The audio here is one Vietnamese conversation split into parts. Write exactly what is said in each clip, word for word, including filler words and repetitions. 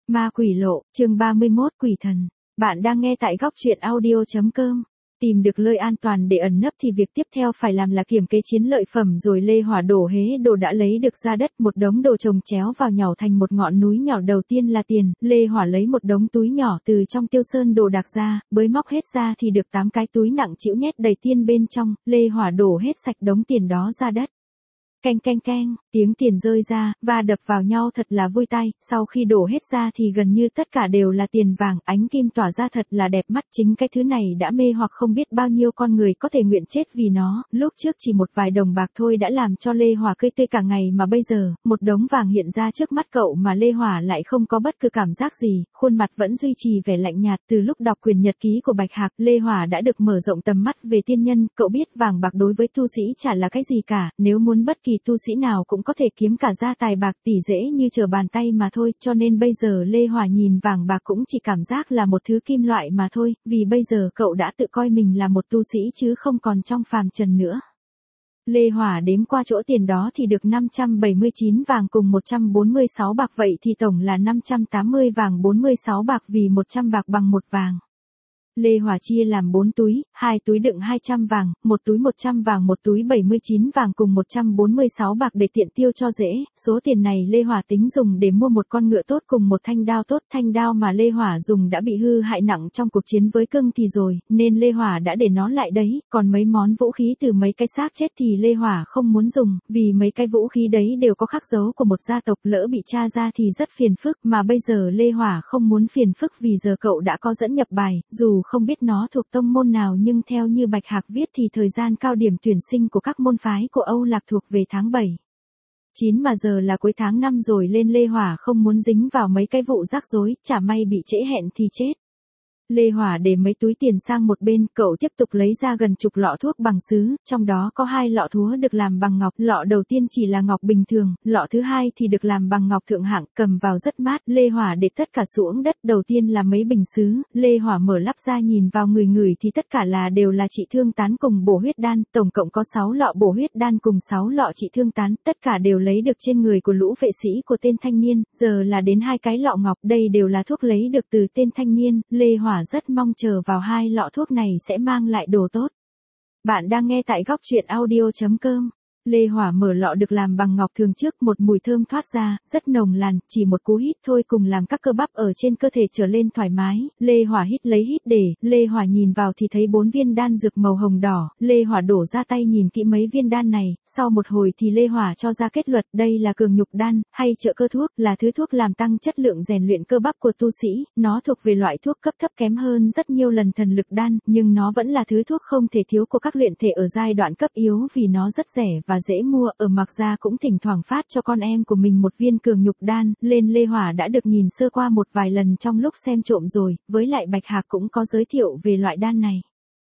Ma quỷ lộ, chương ba mươi mốt quỷ thần. Bạn đang nghe tại góc truyện audio.com. Tìm được nơi an toàn để ẩn nấp thì việc tiếp theo phải làm là kiểm kê chiến lợi phẩm rồi Lê Hỏa đổ hế đồ đã lấy được ra đất, một đống đồ chồng chéo vào nhàu thành một ngọn núi nhỏ. Đầu tiên là tiền, Lê Hỏa lấy một đống túi nhỏ từ trong tiêu sơn đồ đạc ra, bới móc hết ra thì được tám cái túi nặng trĩu nhét đầy tiền bên trong, Lê Hỏa đổ hết sạch đống tiền đó ra đất. Canh canh canh, tiếng tiền rơi ra, và đập vào nhau thật là vui tai, sau khi đổ hết ra thì gần như tất cả đều là tiền vàng, ánh kim tỏa ra thật là đẹp mắt, chính cái thứ này đã mê hoặc không biết bao nhiêu con người có thể nguyện chết vì nó, lúc trước chỉ một vài đồng bạc thôi đã làm cho Lê Hỏa cười tươi cả ngày mà bây giờ, một đống vàng hiện ra trước mắt cậu mà Lê Hỏa lại không có bất cứ cảm giác gì, khuôn mặt vẫn duy trì vẻ lạnh nhạt. Từ lúc đọc quyển nhật ký của Bạch Hạc, Lê Hỏa đã được mở rộng tầm mắt về tiên nhân, cậu biết vàng bạc đối với tu sĩ chả là cái gì cả, nếu muốn bất kỳ tu sĩ nào cũng có thể kiếm cả gia tài bạc tỷ dễ như trở bàn tay mà thôi, cho nên bây giờ Lê Hỏa nhìn vàng bạc cũng chỉ cảm giác là một thứ kim loại mà thôi, vì bây giờ cậu đã tự coi mình là một tu sĩ chứ không còn trong phàm trần nữa. Lê Hỏa đếm qua chỗ tiền đó thì được năm trăm bảy mươi chín vàng cùng một trăm bốn mươi sáu bạc, vậy thì tổng là năm trăm tám mươi vàng bốn mươi sáu bạc, vì một trăm bạc bằng một vàng. Lê Hỏa chia làm bốn túi, hai túi đựng hai trăm vàng, một túi một trăm vàng, một túi bảy mươi chín vàng cùng một trăm bốn mươi sáu bạc để tiện tiêu cho dễ. Số tiền này Lê Hỏa tính dùng để mua một con ngựa tốt cùng một thanh đao tốt. Thanh đao mà Lê Hỏa dùng đã bị hư hại nặng trong cuộc chiến với cương thì rồi, nên Lê Hỏa đã để nó lại đấy. Còn mấy món vũ khí từ mấy cái xác chết thì Lê Hỏa không muốn dùng, vì mấy cái vũ khí đấy đều có khắc dấu của một gia tộc, lỡ bị tra ra thì rất phiền phức, mà bây giờ Lê Hỏa không muốn phiền phức vì giờ cậu đã có dẫn nhập bài, dù không biết nó thuộc tông môn nào nhưng theo như Bạch Hạc viết thì thời gian cao điểm tuyển sinh của các môn phái của Âu Lạc thuộc về tháng bảy. chín mà giờ là cuối tháng năm rồi, lên Lê Hỏa không muốn dính vào mấy cái vụ rắc rối, chả may bị trễ hẹn thì chết. Lê Hỏa để mấy túi tiền sang một bên, cậu tiếp tục lấy ra gần chục lọ thuốc bằng sứ, trong đó có hai lọ thúa được làm bằng ngọc, lọ đầu tiên chỉ là ngọc bình thường, lọ thứ hai thì được làm bằng ngọc thượng hạng, cầm vào rất mát. Lê Hỏa để tất cả xuống đất, đầu tiên là mấy bình sứ, Lê Hỏa mở lắp ra nhìn vào người người thì tất cả là đều là trị thương tán cùng bổ huyết đan, tổng cộng có sáu lọ bổ huyết đan cùng sáu lọ trị thương tán, tất cả đều lấy được trên người của lũ vệ sĩ của tên thanh niên, giờ là đến hai cái lọ ngọc, đây đều là thuốc lấy được từ tên thanh niên. Lê Hỏa rất mong chờ vào hai lọ thuốc này sẽ mang lại đồ tốt. Bạn đang nghe tại góc truyện audio.com. Lê Hỏa mở lọ được làm bằng ngọc thường trước, một mùi thơm thoát ra, rất nồng làn, chỉ một cú hít thôi cùng làm các cơ bắp ở trên cơ thể trở lên thoải mái. Lê Hỏa hít lấy hít để, Lê Hỏa nhìn vào thì thấy bốn viên đan dược màu hồng đỏ, Lê Hỏa đổ ra tay nhìn kỹ mấy viên đan này, sau một hồi thì Lê Hỏa cho ra kết luận đây là cường nhục đan, hay trợ cơ thuốc, là thứ thuốc làm tăng chất lượng rèn luyện cơ bắp của tu sĩ, nó thuộc về loại thuốc cấp thấp kém hơn rất nhiều lần thần lực đan, nhưng nó vẫn là thứ thuốc không thể thiếu của các luyện thể ở giai đoạn cấp yếu vì nó rất rẻ và dễ mua. Ở Mạc Gia cũng thỉnh thoảng phát cho con em của mình một viên cường nhục đan, lên Lê Hỏa đã được nhìn sơ qua một vài lần trong lúc xem trộm rồi, với lại Bạch Hạc cũng có giới thiệu về loại đan này.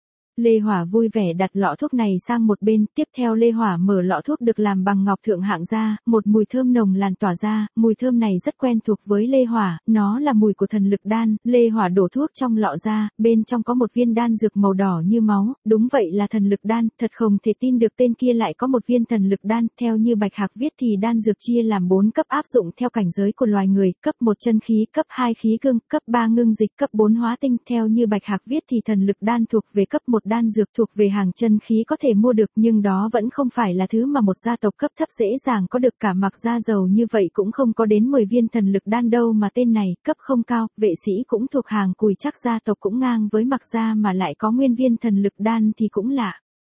Lê Hỏa vui vẻ đặt lọ thuốc này sang một bên, tiếp theo Lê Hỏa mở lọ thuốc được làm bằng ngọc thượng hạng ra, một mùi thơm nồng làn tỏa ra, mùi thơm này rất quen thuộc với Lê Hỏa, nó là mùi của thần lực đan. Lê Hỏa đổ thuốc trong lọ ra, bên trong có một viên đan dược màu đỏ như máu, đúng vậy là thần lực đan, thật không thể tin được tên kia lại có một viên thần lực đan. Theo như Bạch Hạc viết thì đan dược chia làm bốn cấp áp dụng theo cảnh giới của loài người, cấp một chân khí, cấp hai khí cương, cấp ba ngưng dịch, cấp bốn hóa tinh. Theo như Bạch Hạc viết thì thần lực đan thuộc về cấp một, đan dược thuộc về hàng chân khí có thể mua được, nhưng đó vẫn không phải là thứ mà một gia tộc cấp thấp dễ dàng có được. Cả Mạc Gia giàu như vậy cũng không có đến mười viên thần lực đan đâu, mà tên này cấp không cao, vệ sĩ cũng thuộc hàng cùi, chắc gia tộc cũng ngang với Mạc Gia mà lại có nguyên viên thần lực đan thì cũng lạ.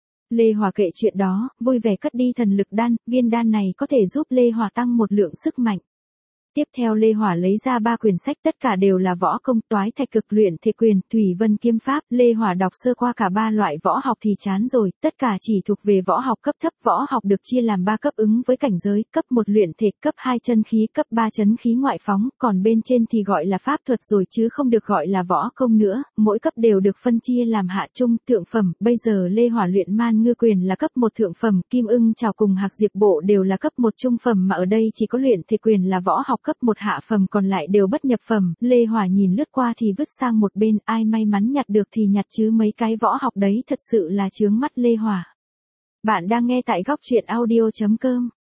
Lê Hỏa kệ chuyện đó, vui vẻ cất đi thần lực đan, viên đan này có thể giúp Lê Hỏa tăng một lượng sức mạnh. Tiếp theo Lê Hỏa lấy ra ba quyển sách, tất cả đều là võ công, toái thạch cực luyện thể quyền, thủy vân kiếm pháp. Lê Hỏa đọc sơ qua cả ba loại võ học thì chán rồi, tất cả chỉ thuộc về võ học cấp thấp. Võ học được chia làm ba cấp ứng với cảnh giới, cấp một luyện thể, cấp hai chân khí, cấp ba chấn khí ngoại phóng, còn bên trên thì gọi là pháp thuật rồi chứ không được gọi là võ công nữa, mỗi cấp đều được phân chia làm hạ trung, thượng phẩm. Bây giờ Lê Hỏa luyện man ngư quyền là cấp một thượng phẩm, kim ưng chảo cùng hạc diệp bộ đều là cấp một trung phẩm, mà ở đây chỉ có luyện thể quyền là võ học cấp một hạ phẩm, còn lại đều bất nhập phẩm. Lê Hỏa nhìn lướt qua thì vứt sang một bên, ai may mắn nhặt được thì nhặt chứ mấy cái võ học đấy thật sự là chướng mắt Lê Hỏa. Bạn đang nghe tại góc truyện audio.com.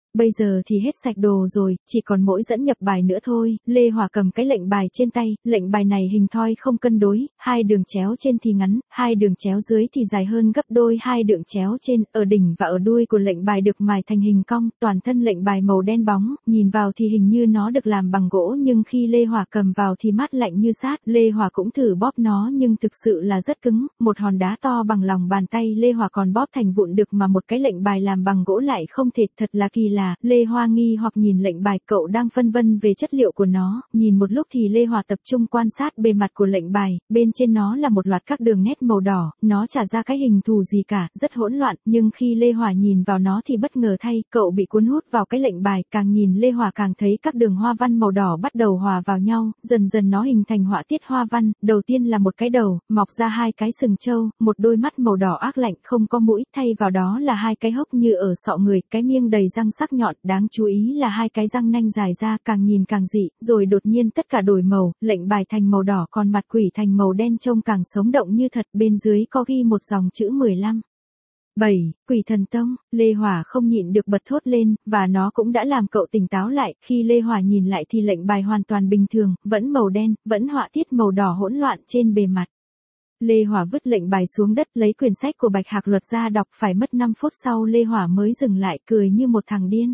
Bây giờ thì hết sạch đồ rồi, chỉ còn mỗi dẫn nhập bài nữa thôi. Lê Hòa cầm cái lệnh bài trên tay, lệnh bài này hình thoi không cân đối, hai đường chéo trên thì ngắn, hai đường chéo dưới thì dài hơn gấp đôi hai đường chéo trên, ở đỉnh và ở đuôi của lệnh bài được mài thành hình cong, toàn thân lệnh bài màu đen bóng, nhìn vào thì hình như nó được làm bằng gỗ nhưng khi Lê Hòa cầm vào thì mát lạnh như sát. Lê Hòa cũng thử bóp nó nhưng thực sự là rất cứng, một hòn đá to bằng lòng bàn tay Lê Hòa còn bóp thành vụn được mà một cái lệnh bài làm bằng gỗ lại không thể, thật là kỳ lạ. Lê Hoa nghi hoặc nhìn lệnh bài, cậu đang phân vân về chất liệu của nó, nhìn một lúc thì Lê Hòa tập trung quan sát bề mặt của lệnh bài, bên trên nó là một loạt các đường nét màu đỏ, nó chả ra cái hình thù gì cả, rất hỗn loạn, nhưng khi Lê Hòa nhìn vào nó thì bất ngờ thay, cậu bị cuốn hút vào cái lệnh bài, càng nhìn Lê Hòa càng thấy các đường hoa văn màu đỏ bắt đầu hòa vào nhau, dần dần nó hình thành họa tiết hoa văn, đầu tiên là một cái đầu, mọc ra hai cái sừng trâu, một đôi mắt màu đỏ ác lạnh không có mũi, thay vào đó là hai cái hốc như ở sọ người, cái miệng đầy răng sắc nhọn, đáng chú ý là hai cái răng nanh dài ra, càng nhìn càng dị, rồi đột nhiên tất cả đổi màu, lệnh bài thành màu đỏ còn mặt quỷ thành màu đen trông càng sống động như thật, bên dưới có ghi một dòng chữ mười lăm. bảy. Quỷ Thần Tông. Lê Hòa không nhịn được bật thốt lên, và nó cũng đã làm cậu tỉnh táo lại, khi Lê Hòa nhìn lại thì lệnh bài hoàn toàn bình thường, vẫn màu đen, vẫn họa tiết màu đỏ hỗn loạn trên bề mặt. Lê Hòa vứt lệnh bài xuống đất, lấy quyển sách của Bạch Hạc Luật ra đọc, phải mất năm phút sau Lê Hòa mới dừng lại, cười như một thằng điên.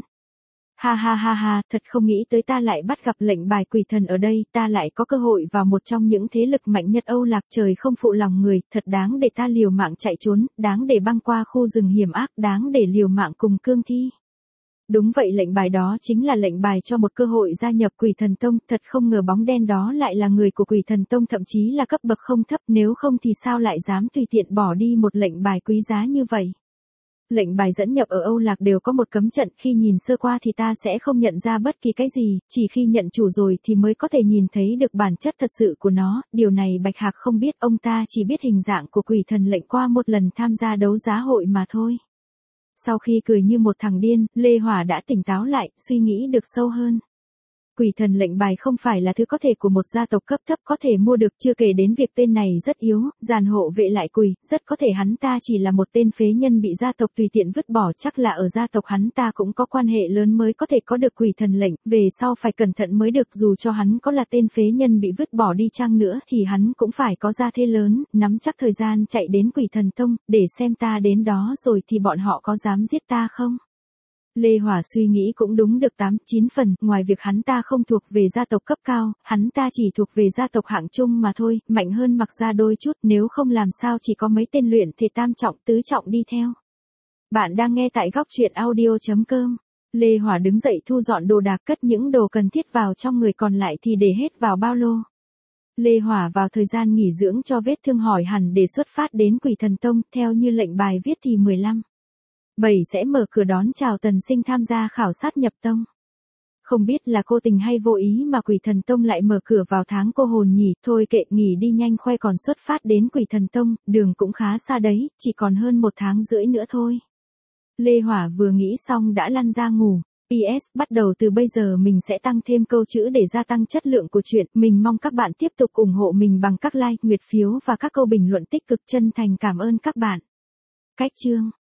Ha ha ha ha, thật không nghĩ tới ta lại bắt gặp lệnh bài quỷ thần ở đây, ta lại có cơ hội vào một trong những thế lực mạnh nhất Âu Lạc, trời không phụ lòng người, thật đáng để ta liều mạng chạy trốn, đáng để băng qua khu rừng hiểm ác, đáng để liều mạng cùng cương thi. Đúng vậy, lệnh bài đó chính là lệnh bài cho một cơ hội gia nhập Quỷ Thần Tông, thật không ngờ bóng đen đó lại là người của Quỷ Thần Tông, thậm chí là cấp bậc không thấp, nếu không thì sao lại dám tùy tiện bỏ đi một lệnh bài quý giá như vậy. Lệnh bài dẫn nhập ở Âu Lạc đều có một cấm trận, khi nhìn sơ qua thì ta sẽ không nhận ra bất kỳ cái gì, chỉ khi nhận chủ rồi thì mới có thể nhìn thấy được bản chất thật sự của nó, điều này Bạch Hạc không biết, ông ta chỉ biết hình dạng của quỷ thần lệnh qua một lần tham gia đấu giá hội mà thôi. Sau khi cười như một thằng điên, Lê Hòa đã tỉnh táo lại, suy nghĩ được sâu hơn. Quỷ thần lệnh bài không phải là thứ có thể của một gia tộc cấp thấp có thể mua được, chưa kể đến việc tên này rất yếu, giàn hộ vệ lại quỷ, rất có thể hắn ta chỉ là một tên phế nhân bị gia tộc tùy tiện vứt bỏ, chắc là ở gia tộc hắn ta cũng có quan hệ lớn mới có thể có được quỷ thần lệnh, về sau phải cẩn thận mới được, dù cho hắn có là tên phế nhân bị vứt bỏ đi chăng nữa thì hắn cũng phải có gia thế lớn, nắm chắc thời gian chạy đến Quỷ Thần Tông, để xem ta đến đó rồi thì bọn họ có dám giết ta không. Lê Hòa suy nghĩ cũng đúng được tám, chín phần, ngoài việc hắn ta không thuộc về gia tộc cấp cao, hắn ta chỉ thuộc về gia tộc hạng trung mà thôi, mạnh hơn Mặc Gia đôi chút, nếu không làm sao chỉ có mấy tên luyện thể tam trọng tứ trọng đi theo. Bạn đang nghe tại góc truyện audio chấm com. Lê Hòa đứng dậy thu dọn đồ đạc, cất những đồ cần thiết vào trong người, còn lại thì để hết vào ba lô. Lê Hòa vào thời gian nghỉ dưỡng cho vết thương hỏi hẳn để xuất phát đến Quỷ Thần Tông, theo như lệnh bài viết thì mười lăm. bảy sẽ mở cửa đón chào Tần Sinh tham gia khảo sát nhập tông. Không biết là cô tình hay vô ý mà Quỷ Thần Tông lại mở cửa vào tháng cô hồn nhỉ, thôi kệ, nghỉ đi nhanh khoe còn xuất phát đến Quỷ Thần Tông, đường cũng khá xa đấy, chỉ còn hơn một tháng rưỡi nữa thôi. Lê Hòa vừa nghĩ xong đã lăn ra ngủ. pê ét, bắt đầu từ bây giờ mình sẽ tăng thêm câu chữ để gia tăng chất lượng của truyện, mình mong các bạn tiếp tục ủng hộ mình bằng các like, nguyệt phiếu và các câu bình luận tích cực, chân thành cảm ơn các bạn. Cách chương